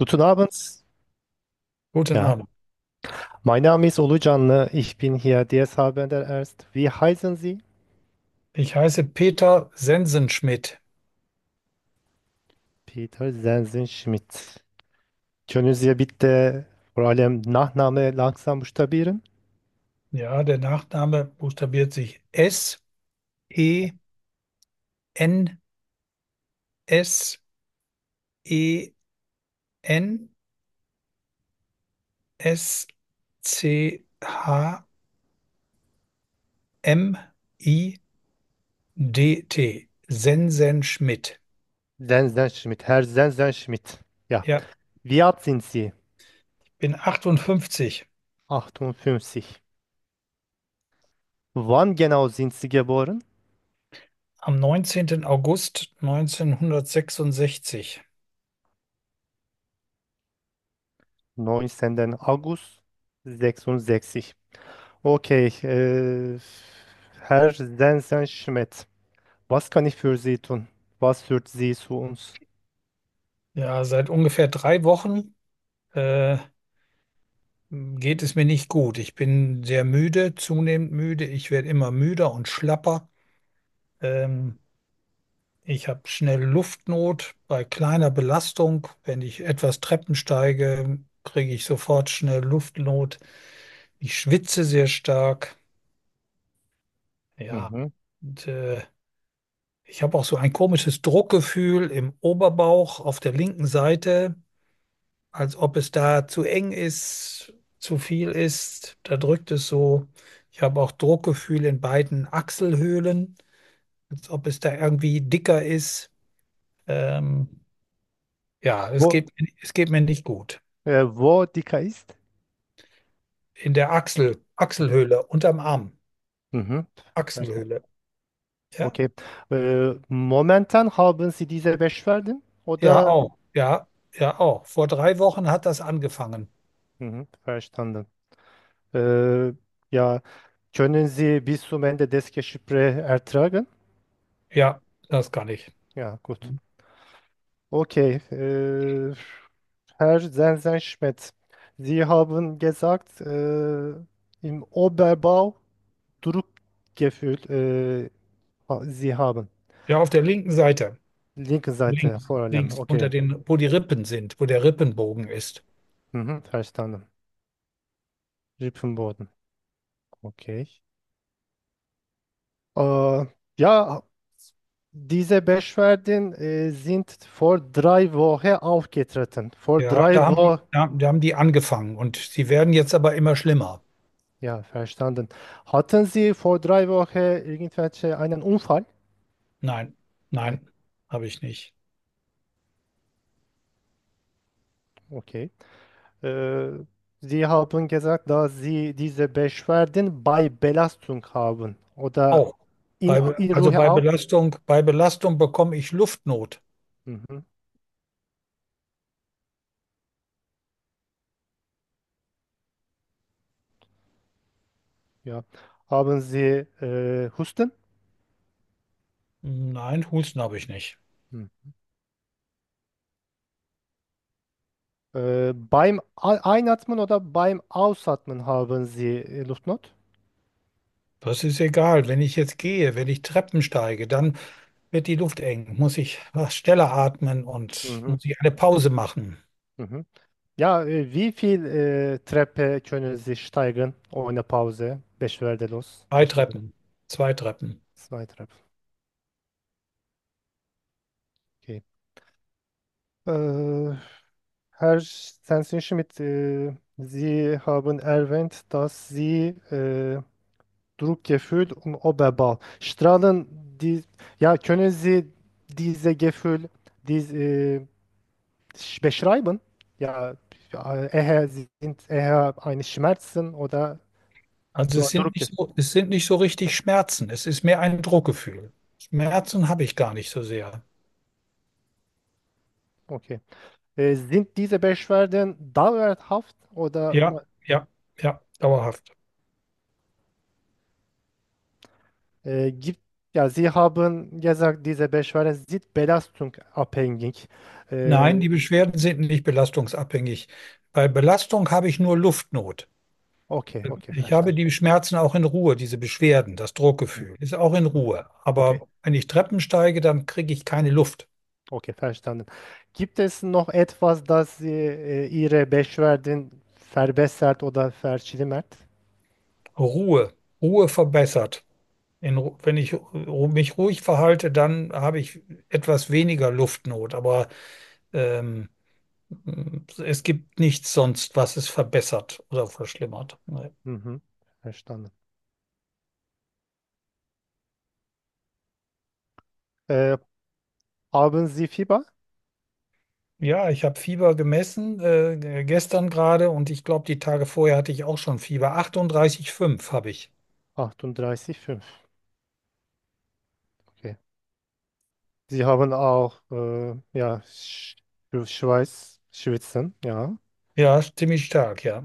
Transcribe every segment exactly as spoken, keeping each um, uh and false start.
Guten Abend. Guten Ja, Abend. mein Name ist Olucanlı. Ich bin hier D S H der Erst. Wie heißen Sie? Ich heiße Peter Sensenschmidt. Peter Sensenschmidt. Können Sie bitte vor allem Nachname langsam buchstabieren? Ja, der Nachname buchstabiert sich S E N S E N S C H M I D T. Sensenschmidt. Sensenschmidt, Herr Sensenschmidt. Ja, Ja, wie alt sind Sie? bin achtundfünfzig. achtundfünfzig. Wann genau sind Sie geboren? Am neunzehnten August neunzehnhundertsechsundsechzig. neunzehnten August sechsundsechzig. Okay, äh, Herr Sensenschmidt, was kann ich für Sie tun? Was führt Sie zu uns? Ja, seit ungefähr drei Wochen äh, geht es mir nicht gut. Ich bin sehr müde, zunehmend müde. Ich werde immer müder und schlapper. Ähm, Ich habe schnell Luftnot bei kleiner Belastung. Wenn ich etwas Treppen steige, kriege ich sofort schnell Luftnot. Ich schwitze sehr stark. Ja, Mhm. und, äh, ich habe auch so ein komisches Druckgefühl im Oberbauch auf der linken Seite, als ob es da zu eng ist, zu viel ist. Da drückt es so. Ich habe auch Druckgefühl in beiden Achselhöhlen, als ob es da irgendwie dicker ist. Ähm, ja, es Wo, geht, es geht mir nicht gut. äh, wo Dika ist? In der Achsel, Achselhöhle, unterm Arm. Mhm. Verstanden. Achselhöhle. Ja, Okay. Äh, momentan haben Sie diese Beschwerden ja, oder? auch. Ja, ja, auch. Vor drei Wochen hat das angefangen. Mhm. Verstanden. Äh, ja, können Sie bis zum Ende des Gesprächs ertragen? Ja, das kann ich. Ja, gut. Okay. Äh, Herr Sensenschmidt, Sie haben gesagt, äh, im Oberbau Druckgefühl, äh, ha- Sie haben. Ja, auf der linken Seite. Linke Seite Links, vor allem. links, unter Okay. den, wo die Rippen sind, wo der Rippenbogen ist. Mhm. Verstanden. Rippenboden. Okay. Äh, ja, diese Beschwerden äh, sind vor drei Wochen aufgetreten. Vor Ja, drei da haben die, Wochen, da, da haben die angefangen und sie werden jetzt aber immer schlimmer. ja, verstanden. Hatten Sie vor drei Wochen irgendwelche einen Unfall? Nein, nein, habe ich nicht. Okay. Äh, Sie haben gesagt, dass Sie diese Beschwerden bei Belastung haben. Oder Auch. in, Bei, in also Ruhe bei auch? Belastung, bei Belastung bekomme ich Luftnot. Mhm. Ja. Haben Sie äh, Husten? Nein, Husten habe ich nicht. Hm. Äh, beim A- Einatmen oder beim Ausatmen haben Sie äh, Luftnot? Das ist egal. Wenn ich jetzt gehe, wenn ich Treppen steige, dann wird die Luft eng. Muss ich was schneller atmen und Mhm. muss ich eine Pause machen. Mhm. Ja, äh, wie viel äh, Treppe können Sie steigen ohne Pause? Beschwerdelos. Zwei Beschwerde. Treppen. Zwei Treppen. Zwei Treppen. Okay. Äh, Herr Sensenschmidt, äh, Sie haben erwähnt, dass Sie äh, Druckgefühl und Oberbau. Strahlen, die, ja, können Sie diese Gefühl dies, äh, sch- beschreiben? Ja, ja, eher sind eher eine Schmerzen oder Also nur es sind Druck. nicht so, es sind nicht so richtig Schmerzen. Es ist mehr ein Druckgefühl. Schmerzen habe ich gar nicht so sehr. Okay. Äh, sind diese Beschwerden dauerhaft oder Ja, ja, ja, dauerhaft. äh, gibt, ja, Sie haben gesagt, diese Beschwerden sind belastungsabhängig. Nein, Äh, die Beschwerden sind nicht belastungsabhängig. Bei Belastung habe ich nur Luftnot. okay, okay, Ich habe verstanden. die Schmerzen auch in Ruhe, diese Beschwerden, das Mhm. Druckgefühl ist auch in Ruhe. Okay, Aber wenn ich Treppen steige, dann kriege ich keine Luft. okay, verstanden. Gibt es noch etwas, das äh, Ihre Beschwerden verbessert oder verschlimmert? Ruhe, Ruhe verbessert. In, Ru- wenn ich ru- mich ruhig verhalte, dann habe ich etwas weniger Luftnot. Aber ähm, es gibt nichts sonst, was es verbessert oder verschlimmert. Nee. Mhm, verstanden. Äh, haben Sie Fieber? Ja, ich habe Fieber gemessen, äh, gestern gerade und ich glaube, die Tage vorher hatte ich auch schon Fieber. achtunddreißig Komma fünf habe ich. achtunddreißig Komma fünf. Okay. Sie haben auch äh, ja, Sch Schweiß, Schwitzen, ja. Ja, ziemlich stark, ja.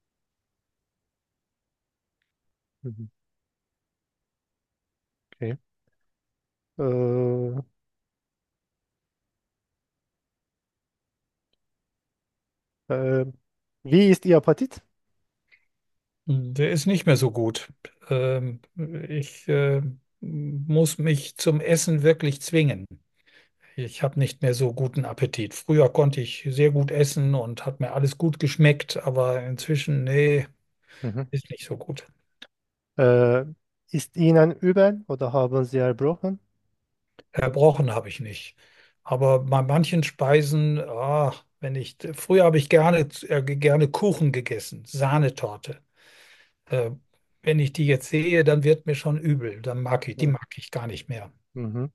Mhm. Okay. Äh, äh, wie ist Ihr Appetit? Der ist nicht mehr so gut. Ähm, ich äh, muss mich zum Essen wirklich zwingen. Ich habe nicht mehr so guten Appetit. Früher konnte ich sehr gut essen und hat mir alles gut geschmeckt, aber inzwischen, nee, Mhm. ist nicht so gut. Äh, ist Ihnen übel oder haben Sie erbrochen? Erbrochen habe ich nicht. Aber bei manchen Speisen, ah, wenn ich, früher habe ich gerne, äh, gerne Kuchen gegessen, Sahnetorte. Äh, wenn ich die jetzt sehe, dann wird mir schon übel. Dann mag ich, die Ja. mag ich gar nicht mehr. Mhm.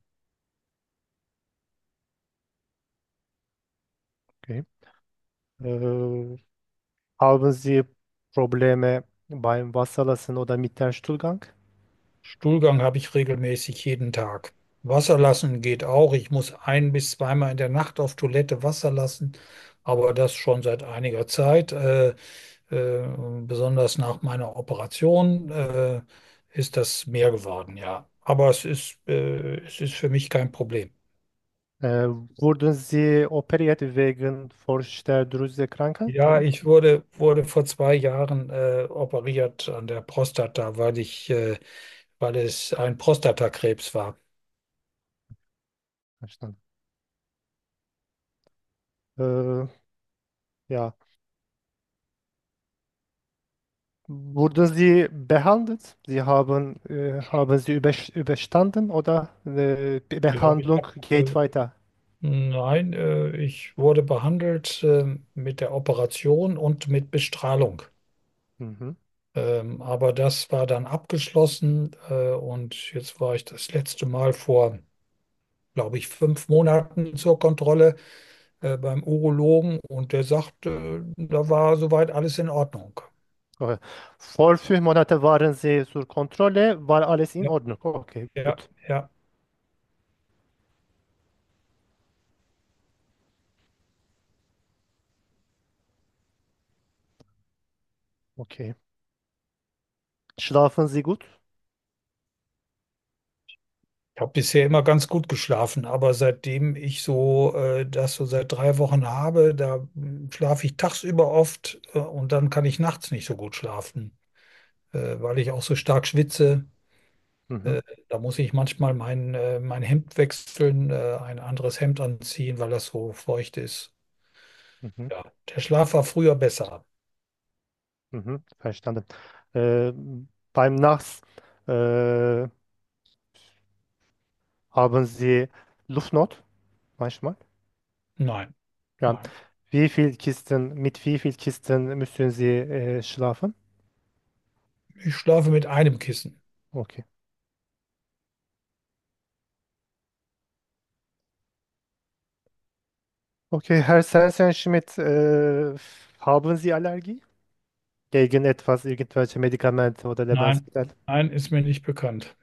Okay. Äh, haben Sie Probleme beim Wasserlassen oder mit dem Stuhlgang? Stuhlgang habe ich regelmäßig jeden Tag. Wasser lassen geht auch. Ich muss ein bis zweimal in der Nacht auf Toilette Wasser lassen, aber das schon seit einiger Zeit. Äh, äh, besonders nach meiner Operation äh, ist das mehr geworden, ja. Aber es ist, äh, es ist für mich kein Problem. Äh, wurden Sie operiert wegen Vorstadtdrüsekrankheit? Ja, ich wurde, wurde vor zwei Jahren äh, operiert an der Prostata, weil ich, äh, weil es ein Prostatakrebs war. Verstanden. Äh, ja. Wurden Sie behandelt? Sie haben, äh, haben Sie übers- überstanden oder äh, Be- Ja, ich Behandlung habe geht weiter? Nein, äh, ich wurde behandelt äh, mit der Operation und mit Bestrahlung. Mhm. Ähm, aber das war dann abgeschlossen äh, und jetzt war ich das letzte Mal vor, glaube ich, fünf Monaten zur Kontrolle äh, beim Urologen und der sagte, da war soweit alles in Ordnung. Okay. Vor fünf Monaten waren Sie zur Kontrolle, war alles in Ja, Ordnung. Okay, ja, gut. ja. Okay. Schlafen Sie gut? Ich habe bisher immer ganz gut geschlafen, aber seitdem ich so äh, das so seit drei Wochen habe, da mm, schlafe ich tagsüber oft äh, und dann kann ich nachts nicht so gut schlafen, äh, weil ich auch so stark schwitze. Mhm. Äh, da muss ich manchmal mein, äh, mein Hemd wechseln, äh, ein anderes Hemd anziehen, weil das so feucht ist. Mhm. Ja, der Schlaf war früher besser. Mhm. Verstanden. Äh, beim Nachts äh, haben Sie Luftnot manchmal? Nein, Ja. nein. Wie viel Kisten, mit wie viel Kisten müssen Sie äh, schlafen? Ich schlafe mit einem Kissen. Okay. Okay, Herr Sensenschmidt, äh, haben Sie Allergie gegen etwas, irgendwelche Medikamente oder Nein, Lebensmittel? nein, ist mir nicht bekannt.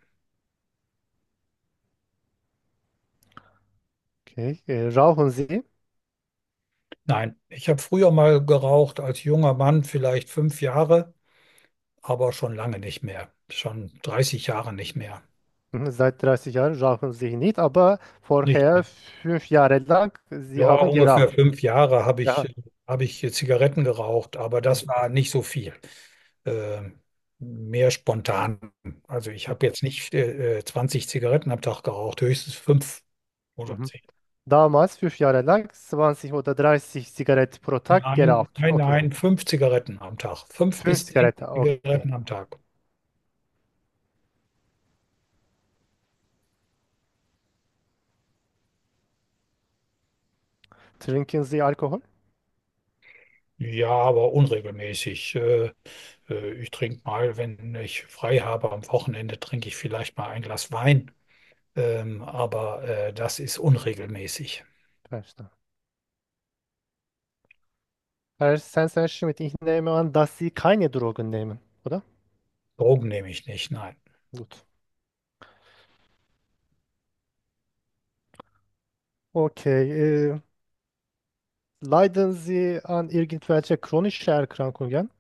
Okay. Äh, rauchen Sie? Nein, ich habe früher mal geraucht als junger Mann, vielleicht fünf Jahre. Aber schon lange nicht mehr. Schon dreißig Jahre nicht mehr. Mhm, seit dreißig Jahren rauchen Sie nicht, aber Nicht. vorher fünf Jahre lang, Sie Ja, haben ungefähr geraucht. fünf Jahre habe Ja. ich, habe ich Zigaretten geraucht, aber das Mhm. war nicht so viel. Äh, Mehr spontan. Also ich habe jetzt nicht äh, zwanzig Zigaretten am Tag geraucht, höchstens fünf oder Mhm. zehn. Damals, fünf Jahre lang, zwanzig oder dreißig Zigaretten pro Tag Nein, geraucht. nein, Okay. nein, fünf Zigaretten am Tag. Fünf Fünf bis zehn Zigaretten, okay. Zigaretten am Tag. Trinken Sie Alkohol? Ja, aber unregelmäßig. Äh, äh, ich trinke mal, wenn ich frei habe am Wochenende, trinke ich vielleicht mal ein Glas Wein. Ähm, aber äh, das ist unregelmäßig. Verstanden. Herr Sensen Schmidt, ich nehme an, dass Sie keine Drogen nehmen, oder? Drogen nehme ich nicht, nein. Gut. Okay. Äh, leiden Sie an irgendwelche chronischen Erkrankungen?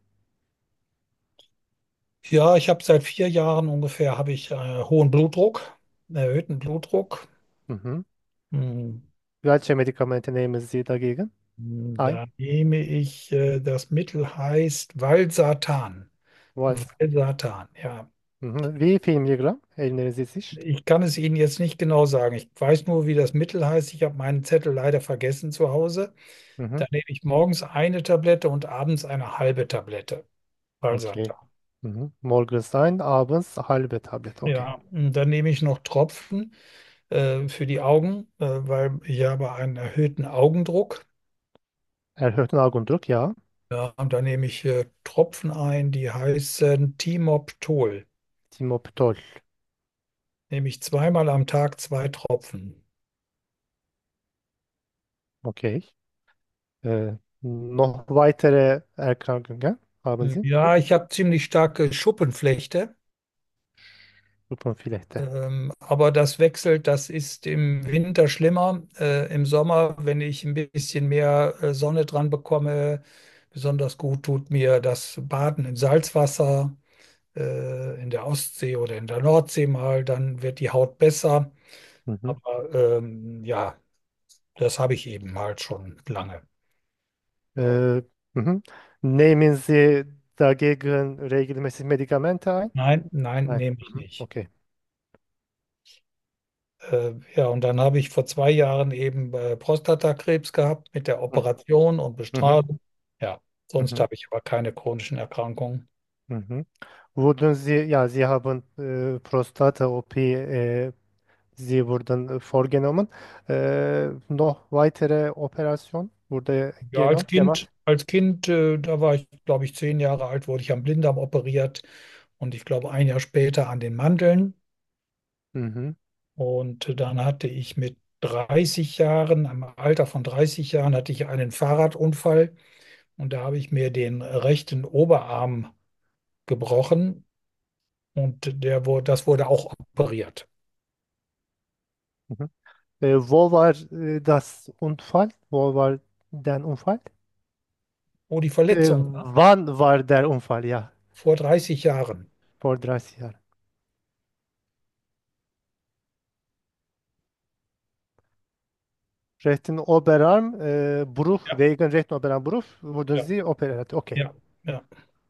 Ja, ich habe seit vier Jahren ungefähr habe ich äh, hohen Blutdruck, erhöhten Blutdruck. Mhm. Hm, Welche Medikamente nehmen Sie dagegen ein? Da nehme ich, äh, das Mittel heißt Valsartan. Was? Valsartan, ja. Mhm. Wie viel Milligramm? Erinnern Sie sich? Ich kann es Ihnen jetzt nicht genau sagen. Ich weiß nur, wie das Mittel heißt. Ich habe meinen Zettel leider vergessen zu Hause. Mhm. Da nehme ich morgens eine Tablette und abends eine halbe Tablette Okay. Valsartan. Mhm. Morgens ein, abends halbe Tablette. Okay. Ja, und dann nehme ich noch Tropfen äh, für die Augen, äh, weil ich habe einen erhöhten Augendruck. Erhöhten Augendruck, ja. Ja, und dann nehme ich äh, Tropfen ein, die heißen Timoptol. Timoptol. Nehme ich zweimal am Tag zwei Tropfen. Okay. Äh, noch weitere Erkrankungen haben Sie? Ja, ich habe ziemlich starke Schuppenflechte. Suppenflechte. Ähm, aber das wechselt, das ist im Winter schlimmer. Äh, im Sommer, wenn ich ein bisschen mehr äh, Sonne dran bekomme, besonders gut tut mir das Baden in Salzwasser, äh, in der Ostsee oder in der Nordsee mal, dann wird die Haut besser. Mhm. Aber ähm, ja, das habe ich eben halt schon lange. Ja. Äh, mhm. Nehmen Sie dagegen regelmäßig Medikamente ein? Nein, nein, Nein. nehme ich Mhm. nicht. Okay. Äh, ja, und dann habe ich vor zwei Jahren eben äh, Prostatakrebs gehabt mit der Mhm. Operation und Mhm. Bestrahlung. Ja, sonst Mhm. habe ich aber keine chronischen Erkrankungen. Mhm. Wurden Sie, ja, Sie haben äh, Prostata-O P, äh, Sie wurden äh, vorgenommen. Äh, noch weitere Operation wurde Ja, als gema- Kind, gemacht. als Kind, äh, da war ich, glaube ich, zehn Jahre alt, wurde ich am Blinddarm operiert und ich glaube ein Jahr später an den Mandeln. Mhm. Und dann hatte ich mit dreißig Jahren, im Alter von dreißig Jahren, hatte ich einen Fahrradunfall und da habe ich mir den rechten Oberarm gebrochen und der wurde, das wurde auch operiert. Mhm. Äh, wo war äh, das Unfall? Wo war der Unfall? Oh, die Äh, Verletzung war wann war der Unfall? Ja, vor dreißig Jahren. vor dreißig Jahren. Rechten Oberarm, äh, Bruch, Ja, wegen rechten Oberarmbruch wurden ja, Sie operiert. Okay, ja, ja.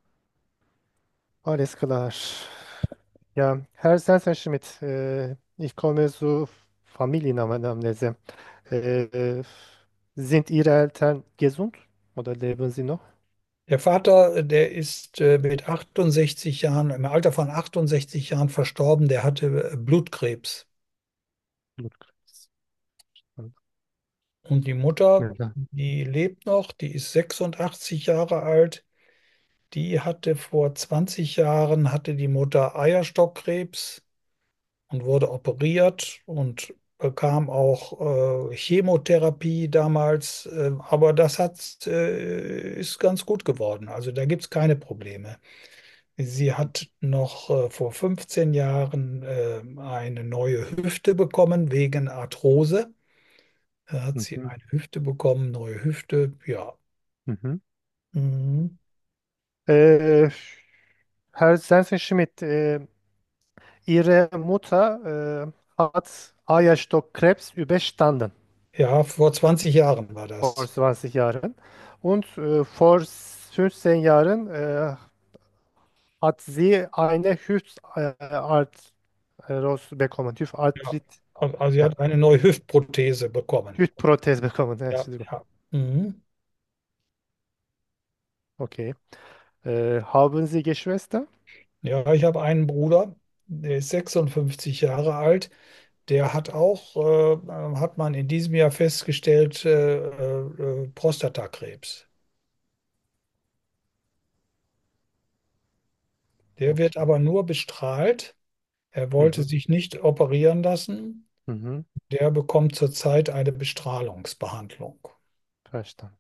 alles klar. Ja, Herr Sensenschmidt, äh, ich komme zu Familienanamnese. Äh, äh, sind Ihre Eltern gesund oder leben sie noch? Der Vater, äh, der ist äh, mit achtundsechzig Jahren, im Alter von achtundsechzig Jahren verstorben. Der hatte äh, Blutkrebs. Blutkrebs. Und die Mutter, Ja. die lebt noch, die ist sechsundachtzig Jahre alt. Die hatte vor zwanzig Jahren, hatte die Mutter Eierstockkrebs und wurde operiert und bekam auch äh, Chemotherapie damals. Äh, aber das hat, äh, ist ganz gut geworden. Also da gibt es keine Probleme. Sie hat noch äh, vor fünfzehn Jahren äh, eine neue Hüfte bekommen wegen Arthrose. Da hat sie Mhm. eine Hüfte bekommen, neue Hüfte. Ja. Mhm. Mhm. Äh, Herr Sensenschmidt, äh, Ihre Mutter äh, hat Eierstockkrebs überstanden Ja, vor zwanzig Jahren war vor das. zwanzig Jahren. Und äh, vor fünfzehn Jahren äh, hat sie eine Hüftart bekommen. Ja. Hüftarthrit, Also sie ja, hat eine neue Hüftprothese bekommen. Hüftprothese bekommen. Ja, Ja, Entschuldigung. ja. Mhm. Okay. Äh, haben Sie Geschwister? Ja, ich habe einen Bruder, der ist sechsundfünfzig Jahre alt. Der hat auch, äh, äh, hat man in diesem Jahr festgestellt, äh, äh, äh, Prostatakrebs. Der wird Okay. aber nur bestrahlt. Er wollte Mhm. sich nicht operieren lassen. Mhm. Der bekommt zurzeit eine Bestrahlungsbehandlung. Verstanden.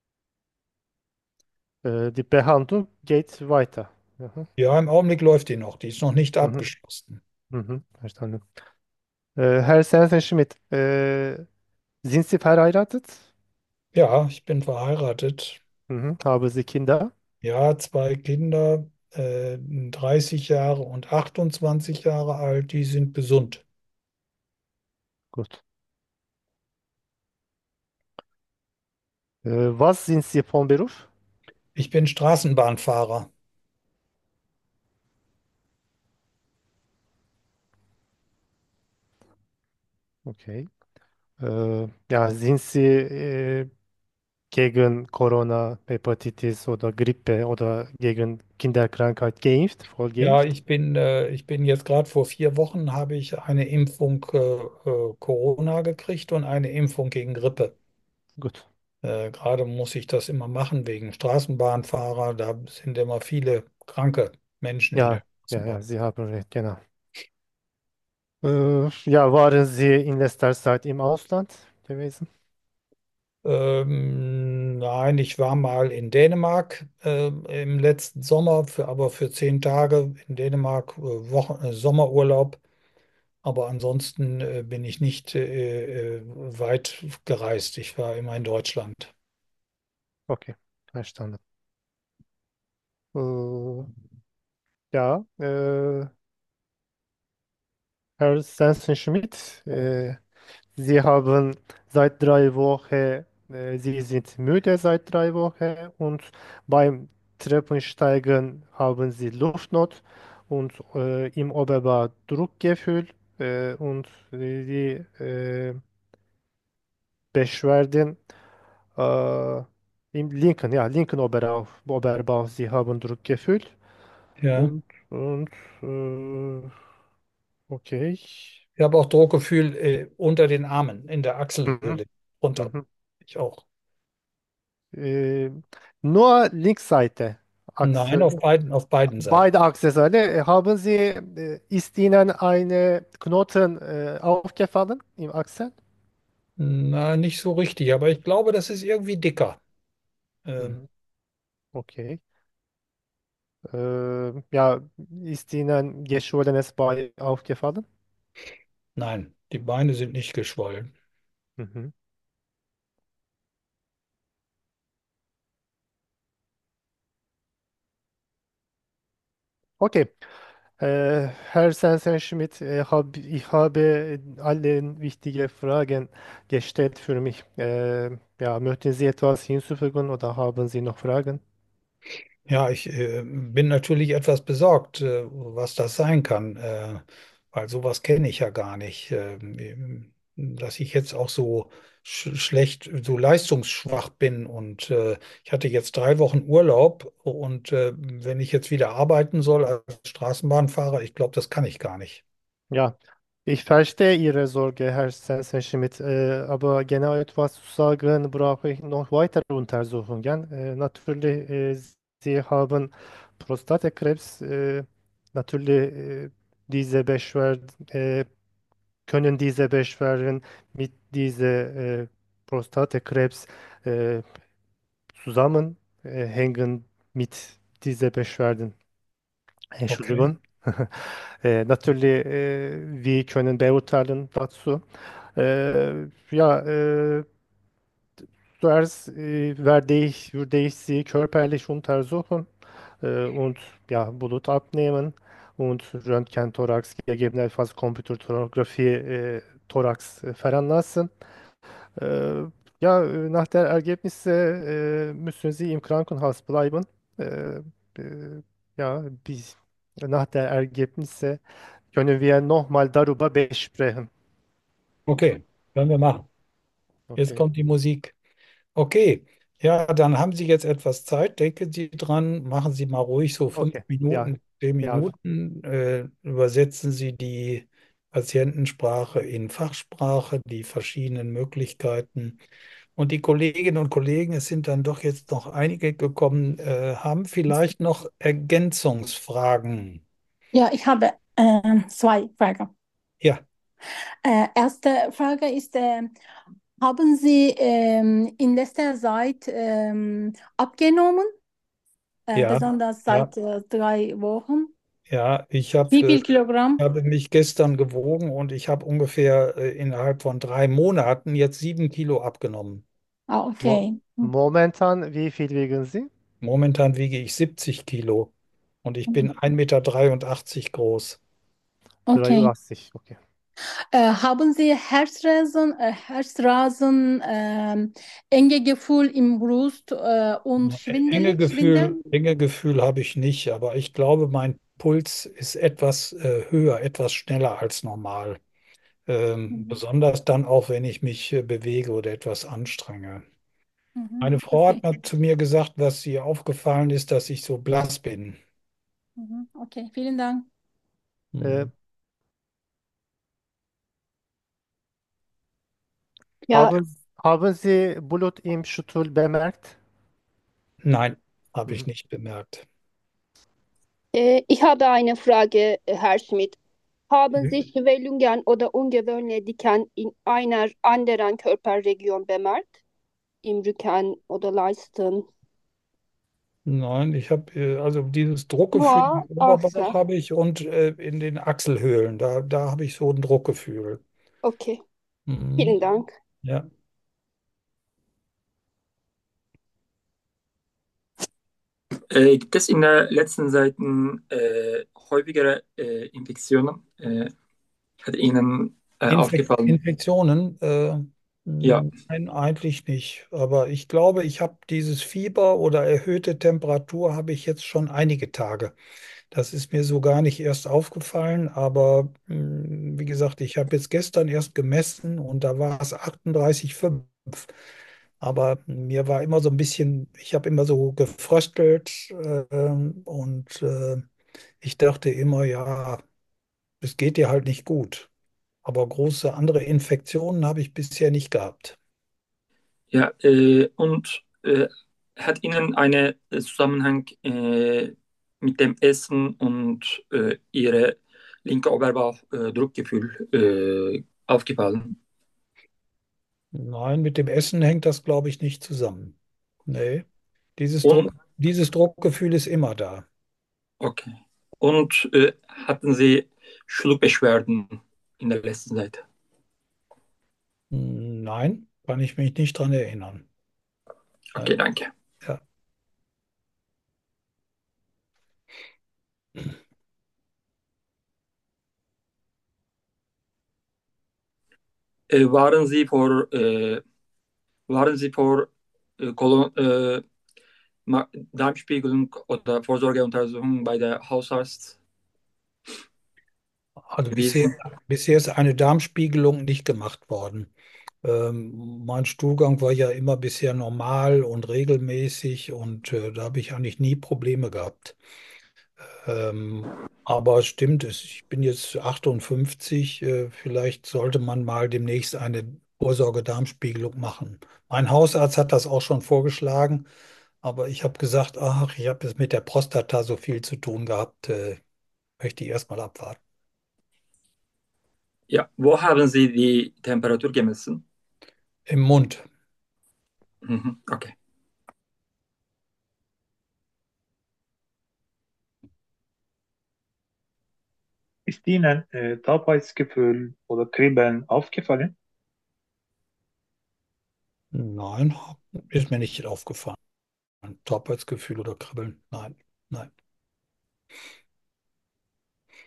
Äh, die Behandlung geht weiter. Mhm. Ja, im Augenblick läuft die noch. Die ist noch nicht Mhm. abgeschlossen. Mhm. Verstanden. Äh, Herr Sensenschmidt, äh, sind Sie verheiratet? Ja, ich bin verheiratet. Mhm. Haben Sie Kinder? Ja, zwei Kinder, äh, dreißig Jahre und achtundzwanzig Jahre alt, die sind gesund. Gut. Äh, was sind Sie vom Beruf? Ich bin Straßenbahnfahrer. Okay. Äh, ja, sind Sie äh, gegen Corona, Hepatitis oder Grippe oder gegen Kinderkrankheit geimpft, voll Ja, geimpft? ich bin, äh, ich bin jetzt gerade vor vier Wochen habe ich eine Impfung äh, äh, Corona gekriegt und eine Impfung gegen Grippe. Gut. Äh, gerade muss ich das immer machen wegen Straßenbahnfahrer. Da sind immer viele kranke Menschen in der Ja, ja, Straßenbahn. ja, Sie haben recht, genau. Äh, ja, waren Sie in letzter Zeit im Ausland gewesen? Ähm, nein, ich war mal in Dänemark äh, im letzten Sommer, für, aber für zehn Tage in Dänemark, äh, Wochen, äh, Sommerurlaub. Aber ansonsten äh, bin ich nicht äh, äh, weit gereist. Ich war immer in Deutschland. Okay, verstanden. Äh, ja, äh, Herr Sensenschmidt, äh, Sie haben seit drei Wochen, äh, Sie sind müde seit drei Wochen und beim Treppensteigen haben Sie Luftnot und äh, im Oberbauch Druckgefühl äh, und die äh, Beschwerden äh, im linken, ja, linken Oberbauch, Oberbauch, Sie haben Druckgefühl Ja. und, und äh, okay. Ich habe auch Druckgefühl äh, unter den Armen, in der Mhm, Achselhöhle. Runter. mhm. Ich auch. Äh, nur Linksseite, Nein, Achse, auf beiden, auf beiden Seiten. beide Achsenseite. Äh, Haben Sie, äh, ist Ihnen eine Knoten äh, aufgefallen im Achsel? Na, nicht so richtig, aber ich glaube, das ist irgendwie dicker. Ähm, Mhm. Okay. Äh, ja, ist Ihnen geschwollenes Bein aufgefallen? nein, die Beine sind nicht geschwollen. Mhm. Okay. Äh, Herr Sensenschmidt, äh, hab, ich habe alle wichtigen Fragen gestellt für mich. Äh, ja, möchten Sie etwas hinzufügen oder haben Sie noch Fragen? Ja, ich äh, bin natürlich etwas besorgt, äh, was das sein kann, äh, weil sowas kenne ich ja gar nicht. Ähm, dass ich jetzt auch so sch schlecht, so leistungsschwach bin und äh, ich hatte jetzt drei Wochen Urlaub und äh, wenn ich jetzt wieder arbeiten soll als Straßenbahnfahrer, ich glaube, das kann ich gar nicht. Ja, ich verstehe Ihre Sorge, Herr Sensenschmidt, äh, aber genau etwas zu sagen, brauche ich noch weitere Untersuchungen. Äh, natürlich, äh, Sie haben Prostatakrebs. Äh, natürlich, äh, diese Beschwerden, äh, können diese Beschwerden mit dieser äh, Prostatakrebs äh, zusammenhängen mit diesen Beschwerden. Okay, Entschuldigung. Äh, natürlich, äh, wir können beurteilen dazu. Äh, ja, äh, zuerst äh, werde ich, würde ich Sie körperlich untersuchen äh, und ja, Blut abnehmen und Röntgen-Thorax, gegebenenfalls Computertomographie, äh, Thorax äh, veranlassen. Äh, ja, äh, nach der Ergebnisse äh, müssen Sie im Krankenhaus bleiben. Äh, äh, ja, bis, nach der Ergebnisse können wir nochmal darüber besprechen. Okay, können wir machen. Jetzt Okay, kommt die Musik. Okay, ja, dann haben Sie jetzt etwas Zeit. Denken Sie dran, machen Sie mal ruhig so fünf okay, ja, Minuten, zehn ja, Minuten. Äh, übersetzen Sie die Patientensprache in Fachsprache, die verschiedenen Möglichkeiten. Und die Kolleginnen und Kollegen, es sind dann doch jetzt noch einige gekommen, äh, haben vielleicht noch Ergänzungsfragen. Ja, ich habe ähm, zwei Fragen. Ja, Äh, erste Frage ist, äh, haben Sie ähm, in letzter Zeit ähm, abgenommen, äh, ja, besonders ja, seit äh, drei Wochen? ja. Ich Wie habe viel Kilogramm? habe mich gestern gewogen und ich habe ungefähr äh, innerhalb von drei Monaten jetzt sieben Kilo abgenommen. Ah, Mo okay. momentan, wie viel wiegen Sie? Momentan wiege ich siebzig Kilo und ich bin ein Meter dreiundachtzig groß. Okay. dreiundachtzig, okay. Äh, haben Sie Herzrasen, äh, Herzrasen, ähm, enge Gefühl im Brust äh, und Enge schwindelig, Gefühl, Schwindeln? enge Gefühl habe ich nicht, aber ich glaube, mein Puls ist etwas äh, höher, etwas schneller als normal. Ähm, Mhm. besonders dann auch, wenn ich mich äh, bewege oder etwas anstrenge. Mhm. Meine Frau hat Okay. mal zu mir gesagt, was ihr aufgefallen ist, dass ich so blass bin. Mhm. Okay, vielen Dank. Äh, Hm. Ja, haben, haben Sie Blut im Stuhl bemerkt? Nein, habe ich Mhm. nicht bemerkt. Äh, ich habe eine Frage, äh, Herr Schmidt. Haben Sie Schwellungen oder ungewöhnliche Dicken in einer anderen Körperregion bemerkt? Im Rücken oder Leisten? Nein, ich habe äh, also dieses Druckgefühl im Nur Oberbauch Achse. habe ich und äh, in den Achselhöhlen, da, da habe ich so ein Druckgefühl. Okay, Mhm. vielen Dank. Ja. Äh, gibt es in der letzten Zeit äh, häufigere äh, Infektionen? Äh, hat Ihnen äh, Infek aufgefallen? Infektionen? Äh, Ja, nein, eigentlich nicht. Aber ich glaube, ich habe dieses Fieber oder erhöhte Temperatur habe ich jetzt schon einige Tage. Das ist mir so gar nicht erst aufgefallen, aber mh, wie gesagt, ich habe jetzt gestern erst gemessen und da war es achtunddreißig Komma fünf. Aber mir war immer so ein bisschen, ich habe immer so gefröstelt äh, und äh, ich dachte immer, ja, es geht dir halt nicht gut. Aber große andere Infektionen habe ich bisher nicht gehabt. ja. Äh, und äh, hat Ihnen einen Zusammenhang äh, mit dem Essen und äh, Ihre linke Oberbauchdruckgefühl äh, aufgefallen? Nein, mit dem Essen hängt das, glaube ich, nicht zusammen. Nee, dieses Und, Druck, dieses Druckgefühl ist immer da. okay. Und äh, hatten Sie Schluckbeschwerden in der letzten Zeit? Nein, kann ich mich nicht dran erinnern. Okay, Nein. danke. Ja. Äh, waren Sie vor, äh, waren Sie vor äh, Kolon, äh, Ma- Darmspiegelung oder Vorsorgeuntersuchung bei der Hausarzt Also bisher, gewesen? bisher ist eine Darmspiegelung nicht gemacht worden. Ähm, mein Stuhlgang war ja immer bisher normal und regelmäßig und äh, da habe ich eigentlich nie Probleme gehabt. Ähm, aber es stimmt, es, ich bin jetzt achtundfünfzig, äh, vielleicht sollte man mal demnächst eine Vorsorge-Darmspiegelung machen. Mein Hausarzt hat das auch schon vorgeschlagen, aber ich habe gesagt, ach, ich habe jetzt mit der Prostata so viel zu tun gehabt, äh, möchte ich erstmal abwarten. Ja, wo haben Sie die Temperatur gemessen? Im Mund. Mhm, okay. Ist Ihnen äh, Taubheitsgefühl oder Kribbeln aufgefallen? Nein, ist mir nicht aufgefallen. Taubheitsgefühl oder Kribbeln? Nein, nein.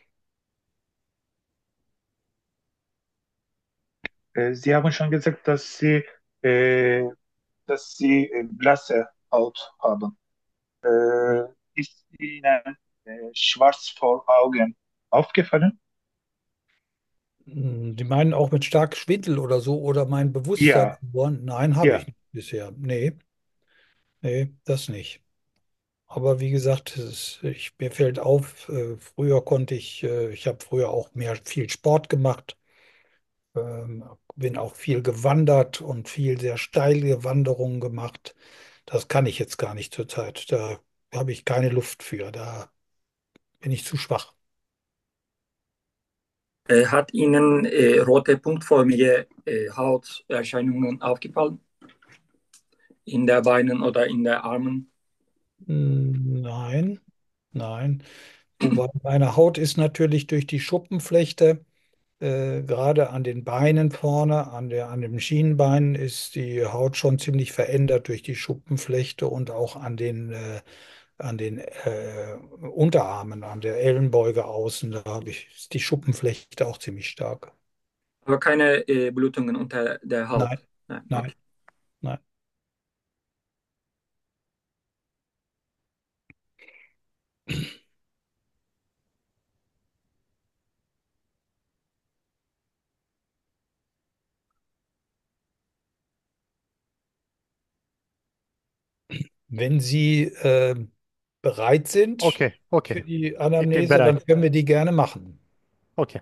Äh, Sie haben schon gesagt, dass Sie, äh, dass Sie äh, blasse Haut haben. Äh, ist Ihnen äh, schwarz vor Augen aufgefallen? Hm, Die meinen auch mit stark Schwindel oder so oder mein Bewusstsein Ja, verloren? Nein, habe ja. ich nicht bisher. Nee, nee, das nicht. Aber wie gesagt, es, ich, mir fällt auf, äh, früher konnte ich, äh, ich habe früher auch mehr viel Sport gemacht, ähm, bin auch viel gewandert und viel sehr steile Wanderungen gemacht. Das kann ich jetzt gar nicht zurzeit. Da habe ich keine Luft für. Da bin ich zu schwach. Äh, hat Ihnen äh, rote punktförmige äh, Hauterscheinungen aufgefallen? In der Beinen oder in der Armen? Hm, Nein, nein. Wobei meine Haut ist natürlich durch die Schuppenflechte, äh, gerade an den Beinen vorne, an der, an den Schienbeinen ist die Haut schon ziemlich verändert durch die Schuppenflechte und auch an den, äh, an den äh, Unterarmen, an der Ellenbeuge außen, da habe ich, ist die Schuppenflechte auch ziemlich stark. Aber keine äh, Blutungen unter der Nein, Haut? Nein, nein, okay. nein. Wenn Sie äh, bereit sind Okay, für okay. die Ich bin Anamnese, dann bereit. können wir die gerne machen. Okay.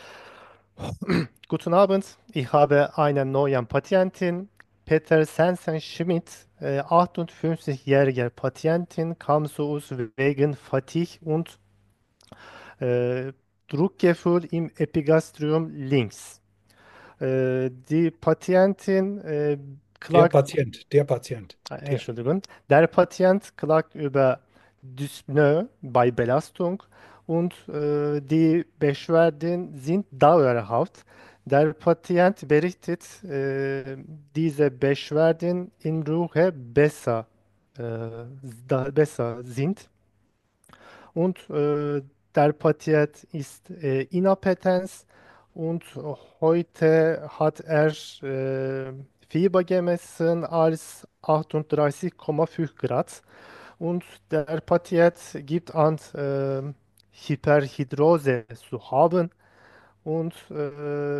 Guten Abend. Ich habe eine neue Patientin. Peter Sensen-Schmidt, äh, achtundfünfzig-jährige Patientin, kam zu uns wegen Fatigue und äh, Druckgefühl im Epigastrium links. Äh, die Patientin äh, Der klagt, Patient, der Patient, äh, der. Entschuldigung, der Patient klagt über Dyspnoe bei Belastung und äh, die Beschwerden sind dauerhaft. Der Patient berichtet, äh, diese Beschwerden in Ruhe besser, äh, da, besser sind. Und äh, der Patient ist äh, Inappetenz und heute hat er äh, Fieber gemessen als achtunddreißig Komma fünf Grad und der Patient gibt an, äh, Hyperhidrose zu haben und äh,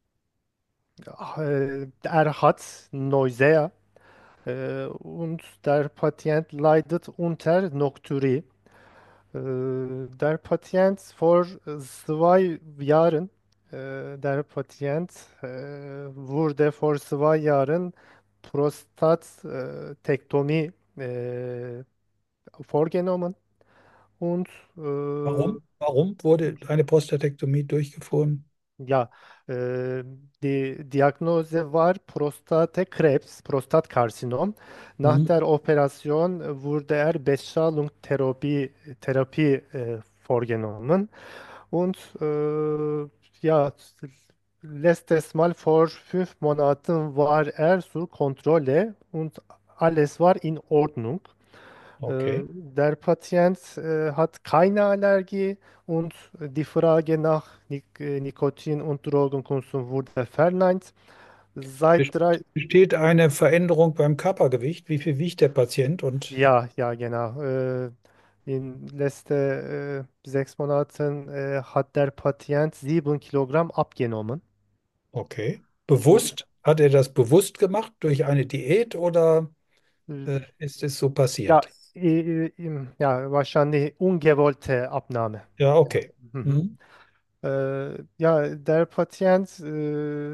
äh, er hat Nausea äh, und der Patient leidet unter Nocturie. Äh, Der Patient vor zwei Jahren, äh, der Patient äh, wurde vor zwei Jahren Prostatektomie äh, vorgenommen und äh, Warum? Warum wurde eine Prostatektomie durchgeführt? ja, äh, die Diagnose war Prostatekrebs, Prostatkarzinom. Nach Mhm. der Operation wurde er Bestrahlungstherapie Therapie, äh, vorgenommen. Und äh, ja, letztes Mal vor fünf Monaten war er zur Kontrolle und alles war in Ordnung. Äh, Okay. der Patient äh, hat keine Allergie und die Frage nach Nik äh, Nikotin und Drogenkonsum wurde verneint. Seit Best- drei, Besteht eine Veränderung beim Körpergewicht? Wie viel wiegt der Patient? Und ja, ja, genau. Äh, in letzten äh, sechs Monaten äh, hat der Patient sieben Kilogramm abgenommen. okay. Und Bewusst? Hat er das bewusst gemacht durch eine Diät oder äh, äh, ist es so ja, passiert? i- i- im- ja, wahrscheinlich ungewollte Abnahme. Ja, Ja. okay. Mhm. Mhm. Äh, ja, der Patient, äh,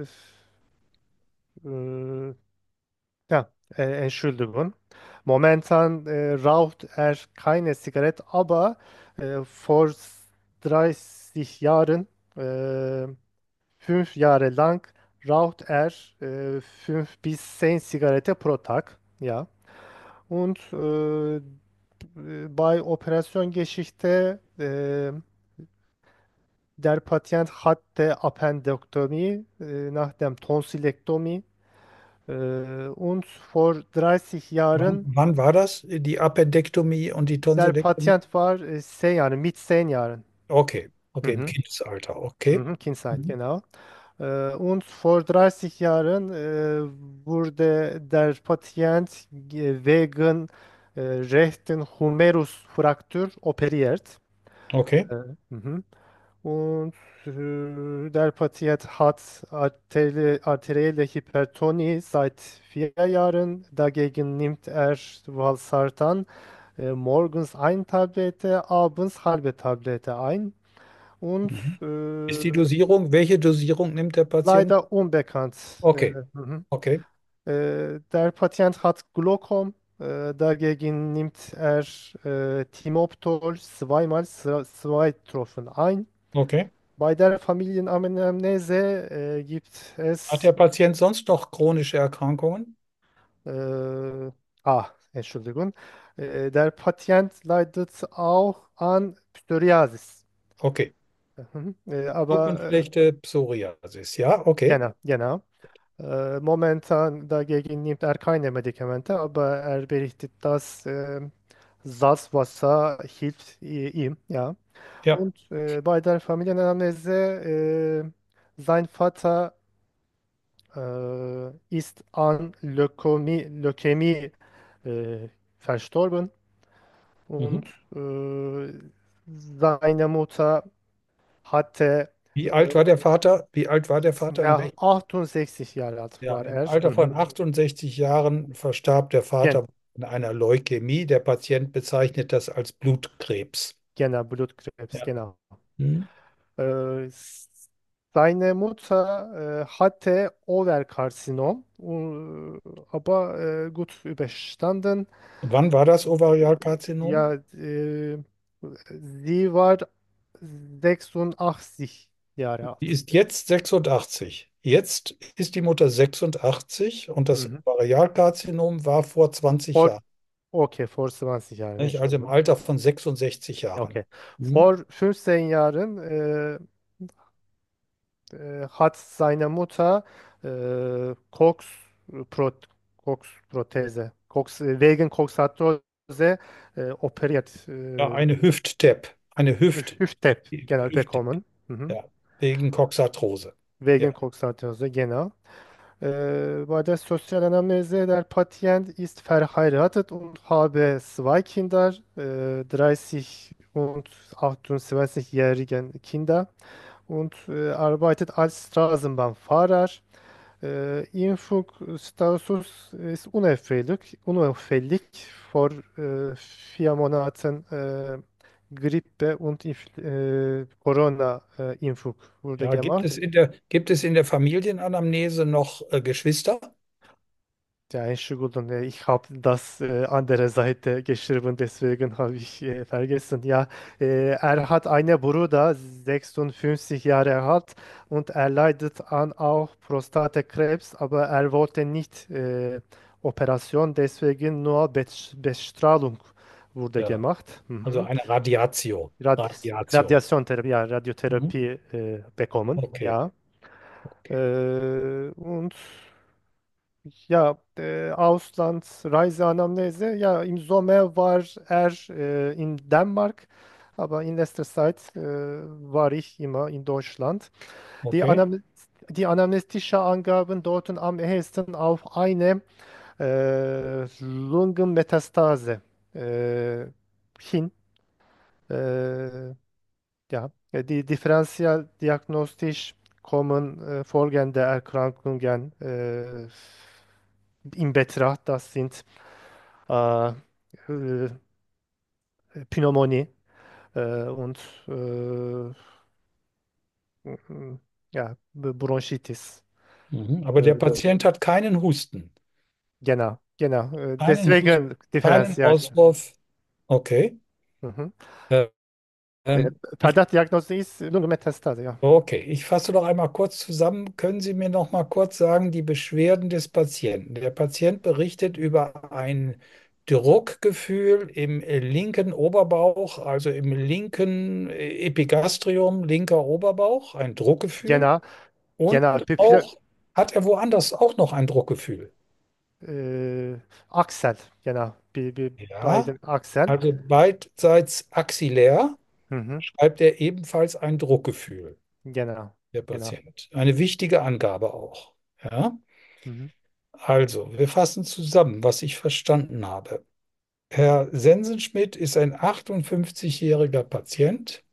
äh, ja, äh, Entschuldigung. Momentan äh, raucht er keine Zigarette, aber äh, vor dreißig Jahren, äh, fünf Jahre lang, raucht er äh, fünf bis zehn Zigaretten pro Tag. Ja. Und äh, bei Operationsgeschichte, äh, der Patient hatte Appendektomie äh, nach dem Tonsillektomie. Äh, und vor dreißig Wann, Jahren, wann war das? Die Appendektomie und die der Tonsilektomie? Patient war äh, zehn Jahre, mit zehn Jahren. Okay, okay, im Mhm. Kindesalter. Okay. Mhm, Kindheit, Mhm. genau. Äh, und vor dreißig Jahren äh, wurde der Patient ge- wegen äh, rechten Humerusfraktur operiert. Okay. Äh, mhm. Und äh, der Patient hat arterie arterielle Hypertonie seit vier Jahren. Dagegen nimmt er Valsartan äh, morgens eine Tablette, abends halbe Tablette ein. Und Mhm. Ist äh, die Dosierung, welche Dosierung nimmt der Patient? leider unbekannt. Äh, Okay, mhm. okay, Äh, der Patient hat Glaukom. Äh, dagegen nimmt er äh, Timoptol zweimal z- zwei Tropfen ein. okay. Bei der Familienanamnese äh, gibt Hat es, der Patient sonst noch chronische Erkrankungen? äh, ah, Entschuldigung, äh, der Patient leidet auch an Psoriasis. Okay. Mhm. Äh, aber äh, Suppenflechte, Psoriasis. Ja, okay. genau, genau. Äh, momentan dagegen nimmt er keine Medikamente, aber er berichtet, dass äh, Salzwasser hilft i- ihm, ja. Ja. Und äh, bei der Familienanamnese, äh, sein Vater äh, ist an Leukämie, Leukämie äh, verstorben und Mhm. äh, seine Mutter hatte, Wie äh, alt war der Vater? Wie alt war der Vater? In ja, welchem? achtundsechzig Jahre alt Ja, war im er. Alter von Mhm. achtundsechzig Jahren verstarb der Gen Vater an einer Leukämie. Der Patient bezeichnet das als Blutkrebs. genau, Blutkrebs, Ja. genau. Mhm. Äh, s- seine Mutter äh, hatte Oberkarzinom, äh, aber äh, gut überstanden. Wann war das Ovarialkarzinom? Ja, äh, sie war sechsundachtzig Jahre Die alt. ist jetzt sechsundachtzig. Jetzt ist die Mutter sechsundachtzig und das Mhm. Ovarialkarzinom war vor zwanzig Vor, Jahren. okay, vor zwanzig Jahren, Nicht? Also im Entschuldigung. Alter von sechsundsechzig Jahren. Okay. Mhm. Vor fünfzehn Jahren äh, äh, hat seine Mutter äh, Cox, Prot, Cox Prothese, Cox, äh, wegen Coxarthrose äh, operiert, Ja, äh, eine Hüft-Tap. Eine Hüft, Hüft-Tap, genau, Hüft-Tap. bekommen. Mhm. Ja, wegen Coxarthrose. Ja. Wegen Coxarthrose, genau. Äh, bei der Sozialanamnese, der Patient ist verheiratet und habe zwei Kinder, äh, dreißig und achtundzwanzig-jährige Kinder und äh, arbeitet als Straßenbahnfahrer. Äh, Impfstatus ist unauffällig, unauffällig. Vor äh, vier Monaten äh, Grippe und Inf äh, Corona-Impfung wurde Ja, gibt gemacht. es in der, gibt es in der Familienanamnese noch äh, Geschwister? Ja, Entschuldigung, äh, ich habe das äh, andere Seite geschrieben, deswegen habe ich äh, vergessen. Ja, äh, er hat einen Bruder, sechsundfünfzig Jahre alt, und er leidet an auch Prostatakrebs, aber er wollte nicht äh, Operation, deswegen nur Bes- Bestrahlung wurde Ja, gemacht. also Mhm. eine Radiation. Radi Radiation. Radiationtherapie, ja, Mhm. Radiotherapie äh, bekommen, Okay, ja. okay. Äh, und ja, äh, Auslandsreiseanamnese. Ja, im Sommer war er äh, in Dänemark, aber in letzter Zeit äh, war ich immer in Deutschland. Die, Okay. Anam die anamnestische Angaben deuten am ehesten auf eine äh, Lungenmetastase äh, hin. Äh, ja, äh, die differenzialdiagnostisch kommen äh, folgende Erkrankungen äh, in Betracht. Das sind äh, äh, Pneumonie äh, und äh, mm, ja, Bronchitis. Mhm. Aber der Äh, Patient hat keinen Husten, genau, genau. Äh, keinen Husten, deswegen keinen Differenzial. Auswurf. Okay. Mhm. Äh, Äh, ähm, ich, Verdachtdiagnose ist Lungenmetastase, ja. okay, ich fasse noch einmal kurz zusammen. Können Sie mir noch mal kurz sagen, die Beschwerden des Patienten? Der Patient berichtet über ein Druckgefühl im äh, linken Oberbauch, also im linken äh, Epigastrium, linker Oberbauch, ein Druckgefühl. Genau, Und genau. Pupille, auch hat er woanders auch noch ein Druckgefühl. äh, Achsel, genau. Bei, bei Ja, beiden Achseln. also beidseits axillär Mhm. schreibt er ebenfalls ein Druckgefühl. Genau. der Genau. Patient. Eine wichtige Angabe auch. Ja? Mhm. Also, wir fassen zusammen, was ich verstanden habe. Herr Sensenschmidt ist ein achtundfünfzigjähriger Patient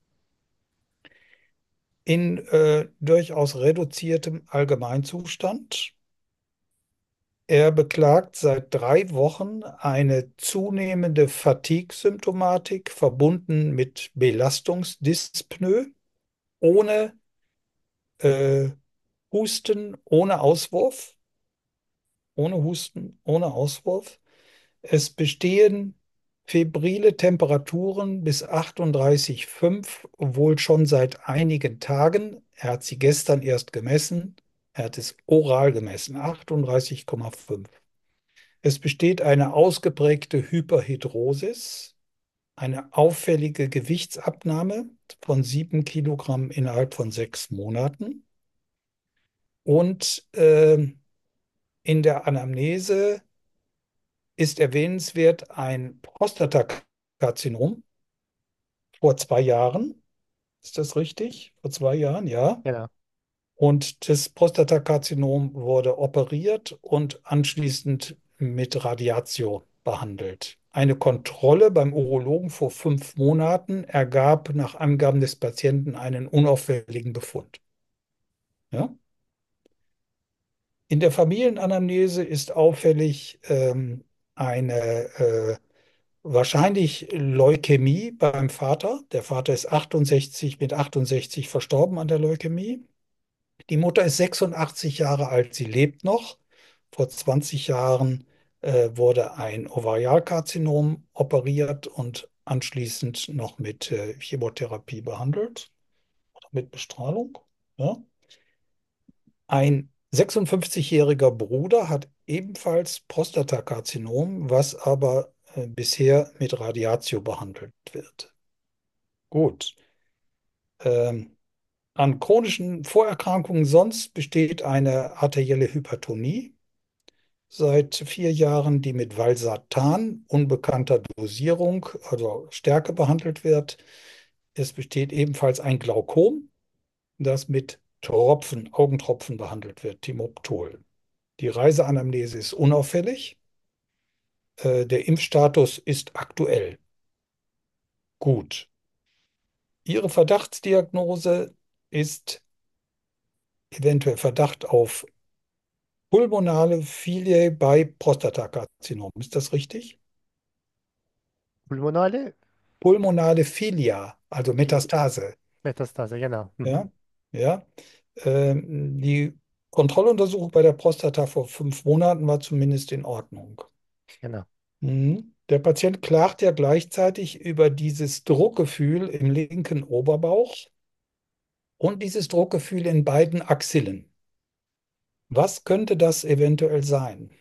in äh, durchaus reduziertem Allgemeinzustand. Er beklagt seit drei Wochen eine zunehmende Fatigue-Symptomatik verbunden mit Belastungsdyspnoe ohne äh, Husten, ohne Auswurf, ohne Husten, ohne Auswurf. Es bestehen febrile Temperaturen bis achtunddreißig Komma fünf, wohl schon seit einigen Tagen. Er hat sie gestern erst gemessen. Er hat es oral gemessen, achtunddreißig Komma fünf. Es besteht eine ausgeprägte Hyperhidrosis, eine auffällige Gewichtsabnahme von sieben Kilogramm innerhalb von sechs Monaten. Und ähm, in der Anamnese ist erwähnenswert ein Prostatakarzinom vor zwei Jahren. Ist das richtig? Vor zwei Jahren, ja. Genau. Und das Prostatakarzinom wurde operiert und anschließend mit Radiatio behandelt. Eine Kontrolle beim Urologen vor fünf Monaten ergab nach Angaben des Patienten einen unauffälligen Befund. Ja? In der Familienanamnese ist auffällig ähm, eine äh, wahrscheinlich Leukämie beim Vater. Der Vater ist achtundsechzig, mit achtundsechzig verstorben an der Leukämie. Die Mutter ist sechsundachtzig Jahre alt, sie lebt noch. Vor zwanzig Jahren äh, wurde ein Ovarialkarzinom operiert und anschließend noch mit äh, Chemotherapie behandelt oder mit Bestrahlung. Ja. Ein sechsundfünfzigjähriger Bruder hat ebenfalls Prostatakarzinom, was aber äh, bisher mit Radiatio behandelt wird. Gut. Ähm, An chronischen Vorerkrankungen sonst besteht eine arterielle Hypertonie seit vier Jahren, die mit Valsartan unbekannter Dosierung, also Stärke behandelt wird. Es besteht ebenfalls ein Glaukom, das mit Tropfen, Augentropfen behandelt wird, Timoptol. Die Reiseanamnese ist unauffällig. Äh, der Impfstatus ist aktuell. Gut. Ihre Verdachtsdiagnose ist eventuell Verdacht auf pulmonale Filiae bei Prostatakarzinom. Ist das richtig? Pulmonale Pulmonale Filia, also Fili- Metastase. Metastase, genau. Mhm. Ja, ja. Ähm, die Kontrolluntersuchung bei der Prostata vor fünf Monaten war zumindest in Ordnung. Genau. Mhm. Der Patient klagt ja gleichzeitig über dieses Druckgefühl im linken Oberbauch und dieses Druckgefühl in beiden Axillen. Was könnte das eventuell sein?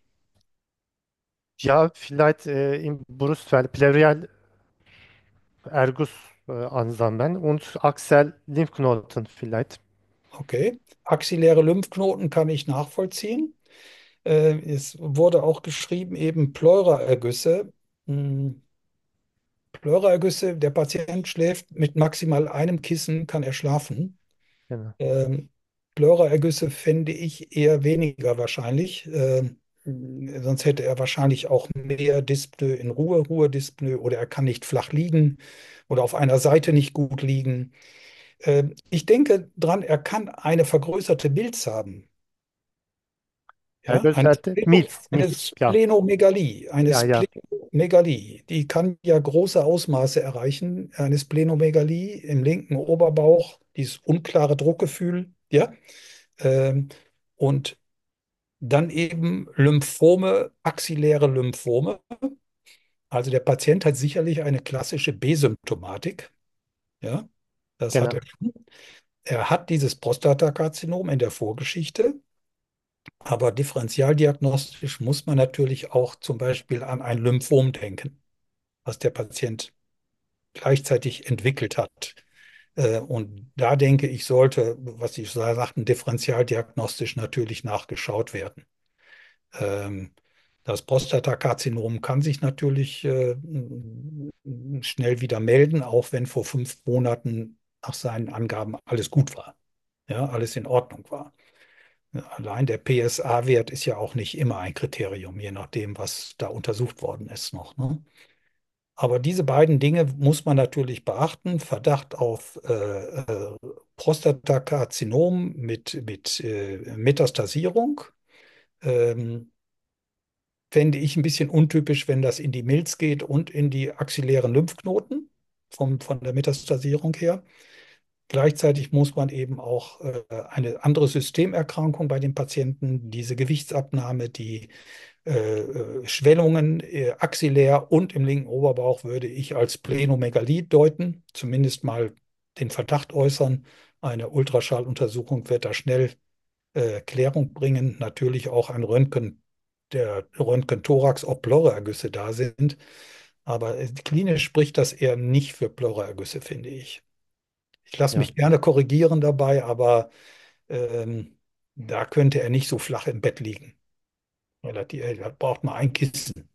Ja, vielleicht äh, im Brustfell, Pleurial Ergus äh, Ansammlung und Axel Lymphknoten vielleicht. Okay. Axilläre Lymphknoten kann ich nachvollziehen. Äh, es wurde auch geschrieben, eben Pleuraergüsse. Hm, Pleuraergüsse, der Patient schläft mit maximal einem Kissen, kann er schlafen. Genau. Ähm, Pleuraergüsse fände ich eher weniger wahrscheinlich. Ähm, sonst hätte er wahrscheinlich auch mehr Dyspnoe in Ruhe, Ruhedyspnoe, oder er kann nicht flach liegen oder auf einer Seite nicht gut liegen. Ähm, ich denke dran, er kann eine vergrößerte Milz haben. Ja, eine, Ergötzerte Spleno, Milz, eine Milz, ja. Splenomegalie, eine Ja, ja. Splenomegalie, die kann ja große Ausmaße erreichen. Eine Splenomegalie im linken Oberbauch, dieses unklare Druckgefühl, ja, ähm, und dann eben Lymphome, axilläre Lymphome. Also der Patient hat sicherlich eine klassische B-Symptomatik, ja, das hat Genau. er schon. Er hat dieses Prostatakarzinom in der Vorgeschichte. Aber differentialdiagnostisch muss man natürlich auch zum Beispiel an ein Lymphom denken, was der Patient gleichzeitig entwickelt hat. Äh, Und da denke ich, sollte, was Sie sagten, differentialdiagnostisch natürlich nachgeschaut werden. Ähm, Das Prostatakarzinom kann sich natürlich äh, schnell wieder melden, auch wenn vor fünf Monaten nach seinen Angaben alles gut war. ja, alles in Ordnung war. Allein der P S A-Wert ist ja auch nicht immer ein Kriterium, je nachdem, was da untersucht worden ist noch, ne? Aber diese beiden Dinge muss man natürlich beachten. Verdacht auf äh, äh, Prostatakarzinom mit, mit äh, Metastasierung. Ähm, Fände ich ein bisschen untypisch, wenn das in die Milz geht und in die axillären Lymphknoten vom, von der Metastasierung her. Gleichzeitig muss man eben auch äh, eine andere Systemerkrankung bei den Patienten, diese Gewichtsabnahme, die äh, äh, Schwellungen äh, axillär und im linken Oberbauch würde ich als Splenomegalie deuten, zumindest mal den Verdacht äußern. Eine Ultraschalluntersuchung wird da schnell äh, Klärung bringen. Natürlich auch ein Röntgen, der Röntgen-Thorax, ob Pleuraergüsse da sind. Aber äh, klinisch spricht das eher nicht für Pleuraergüsse, finde ich. Ich lasse Ja. mich gerne korrigieren dabei, aber ähm, da könnte er nicht so flach im Bett liegen. Relativ, da braucht man ein Kissen.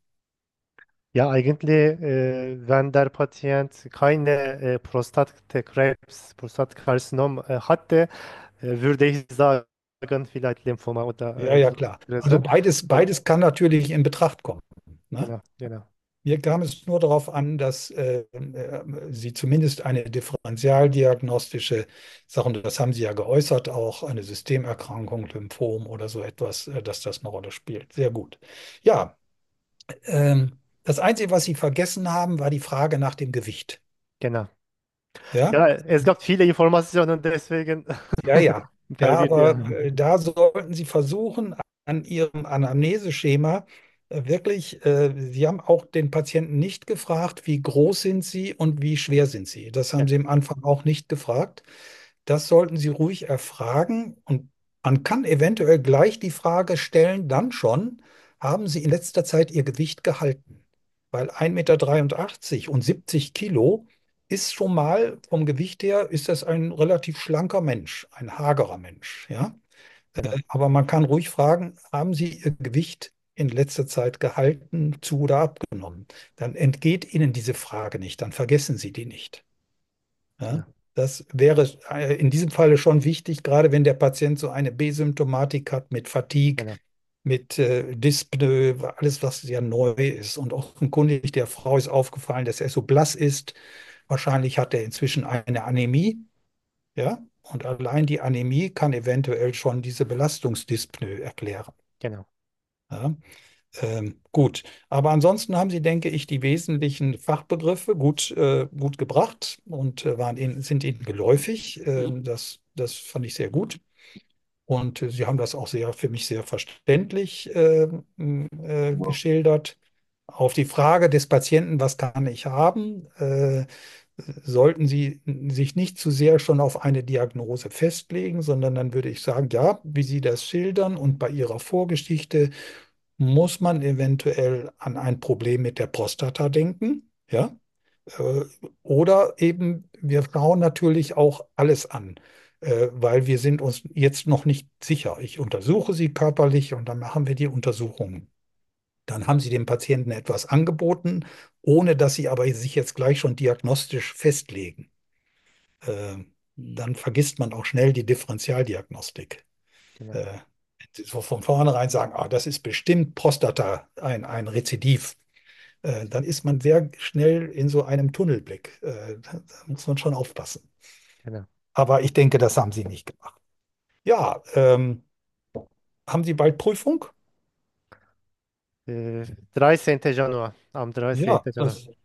Ja, eigentlich, äh, wenn der Patient keine äh, Prostatkrebs, Prostatkarzinom äh, hatte, äh, würde ich sagen, vielleicht Lymphoma Ja, oder äh, ja, klar. Also Brustkrebse. beides, Und, beides kann natürlich in Betracht kommen. Ne? genau, genau, Mir kam es nur darauf an, dass äh, äh, Sie zumindest eine differentialdiagnostische Sache, und das haben Sie ja geäußert, auch eine Systemerkrankung, Lymphom oder so etwas, äh, dass das eine Rolle spielt. Sehr gut. Ja, ähm, das Einzige, was Sie vergessen haben, war die Frage nach dem Gewicht. genau. Ja? Ja, es gab viele Informationen, deswegen Ja, ja. Ja, verwirrt, ja. aber äh, da sollten Sie versuchen, an Ihrem Anamneseschema äh, wirklich, äh, Sie haben auch den Patienten nicht gefragt, wie groß sind Sie und wie schwer sind Sie. Das haben Ja, Sie am Anfang auch nicht gefragt. Das sollten Sie ruhig erfragen und man kann eventuell gleich die Frage stellen, dann schon, haben Sie in letzter Zeit Ihr Gewicht gehalten? Weil ein Meter dreiundachtzig und siebzig Kilo ist schon mal vom Gewicht her, ist das ein relativ schlanker Mensch, ein hagerer Mensch, ja. genau, Aber man kann ruhig fragen, haben Sie Ihr Gewicht in letzter Zeit gehalten, zu oder abgenommen? Dann entgeht Ihnen diese Frage nicht, dann vergessen Sie die nicht. Ja? genau, Das wäre äh, in diesem Falle schon wichtig, gerade wenn der Patient so eine B-Symptomatik hat mit Fatigue, genau, mit äh, Dyspnoe, alles, was ja neu ist. Und offenkundig der Frau ist aufgefallen, dass er so blass ist. Wahrscheinlich hat er inzwischen eine Anämie, ja. Und allein die Anämie kann eventuell schon diese Belastungsdyspnoe erklären. genau, Ja. Ähm, gut, aber ansonsten haben Sie, denke ich, die wesentlichen Fachbegriffe gut, äh, gut gebracht und äh, waren Ihnen, sind Ihnen geläufig. Ähm, das, das fand ich sehr gut. Und äh, Sie haben das auch sehr für mich sehr verständlich äh, m, äh, geschildert. Auf die Frage des Patienten, was kann ich haben, äh, sollten Sie sich nicht zu sehr schon auf eine Diagnose festlegen, sondern dann würde ich sagen, ja, wie Sie das schildern und bei Ihrer Vorgeschichte muss man eventuell an ein Problem mit der Prostata denken, ja. Äh, Oder eben, wir schauen natürlich auch alles an, äh, weil wir sind uns jetzt noch nicht sicher. Ich untersuche sie körperlich und dann machen wir die Untersuchungen. Dann haben Sie dem Patienten etwas angeboten, ohne dass Sie aber sich jetzt gleich schon diagnostisch festlegen. Äh, Dann vergisst man auch schnell die Differentialdiagnostik. genau, Äh, so von vornherein sagen, ah, das ist bestimmt Prostata, ein, ein Rezidiv, äh, dann ist man sehr schnell in so einem Tunnelblick. Äh, da, da muss man schon aufpassen. genau. Aber ich denke, das haben Sie nicht gemacht. Ja, ähm, haben Sie bald Prüfung? Äh, dreizehnten Januar, am Ja, dreizehnten das Januar.